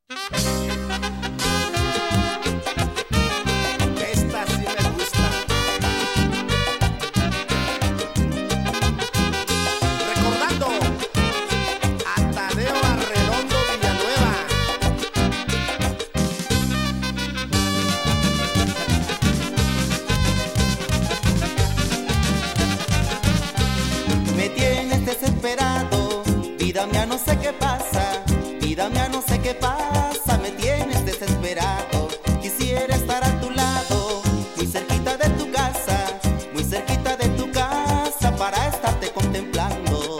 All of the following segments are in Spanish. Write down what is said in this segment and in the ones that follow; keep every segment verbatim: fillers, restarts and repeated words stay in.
Esta sí me gusta. Recordando a Tadeo Arredondo Villanueva. Me tienes desesperado, vida mía, no sé qué pasa, vida mía, no sé qué pasa, me tienes desesperado. Quisiera estar a tu lado, muy cerquita de tu casa, muy cerquita de tu casa, para estarte contemplando.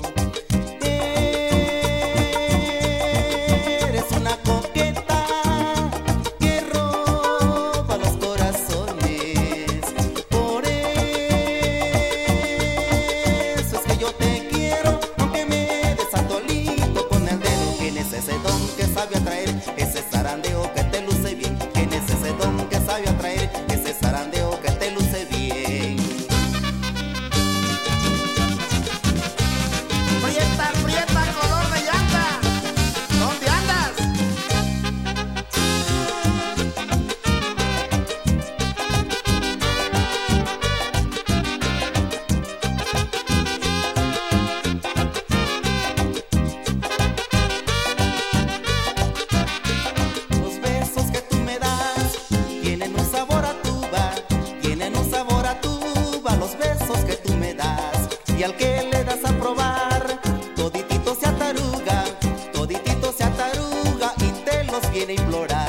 Eres una coqueta que roba los corazones, por eso es que yo te quiero, aunque me desatolito con el dedo. Tienes ese don que sabe atraer, ese zarandeo que te luce bien. Tienes ese don que sabe atraer, ese zarandeo que te luce bien. Prieta, prieta, color de llanta. ¿Dónde andas? Los besos que tú me das tienen un sabor a tuba, tienen un sabor a tuba, los besos que tú me das. Y al que le das a probar, toditito se ataruga, toditito se ataruga y te los viene a implorar.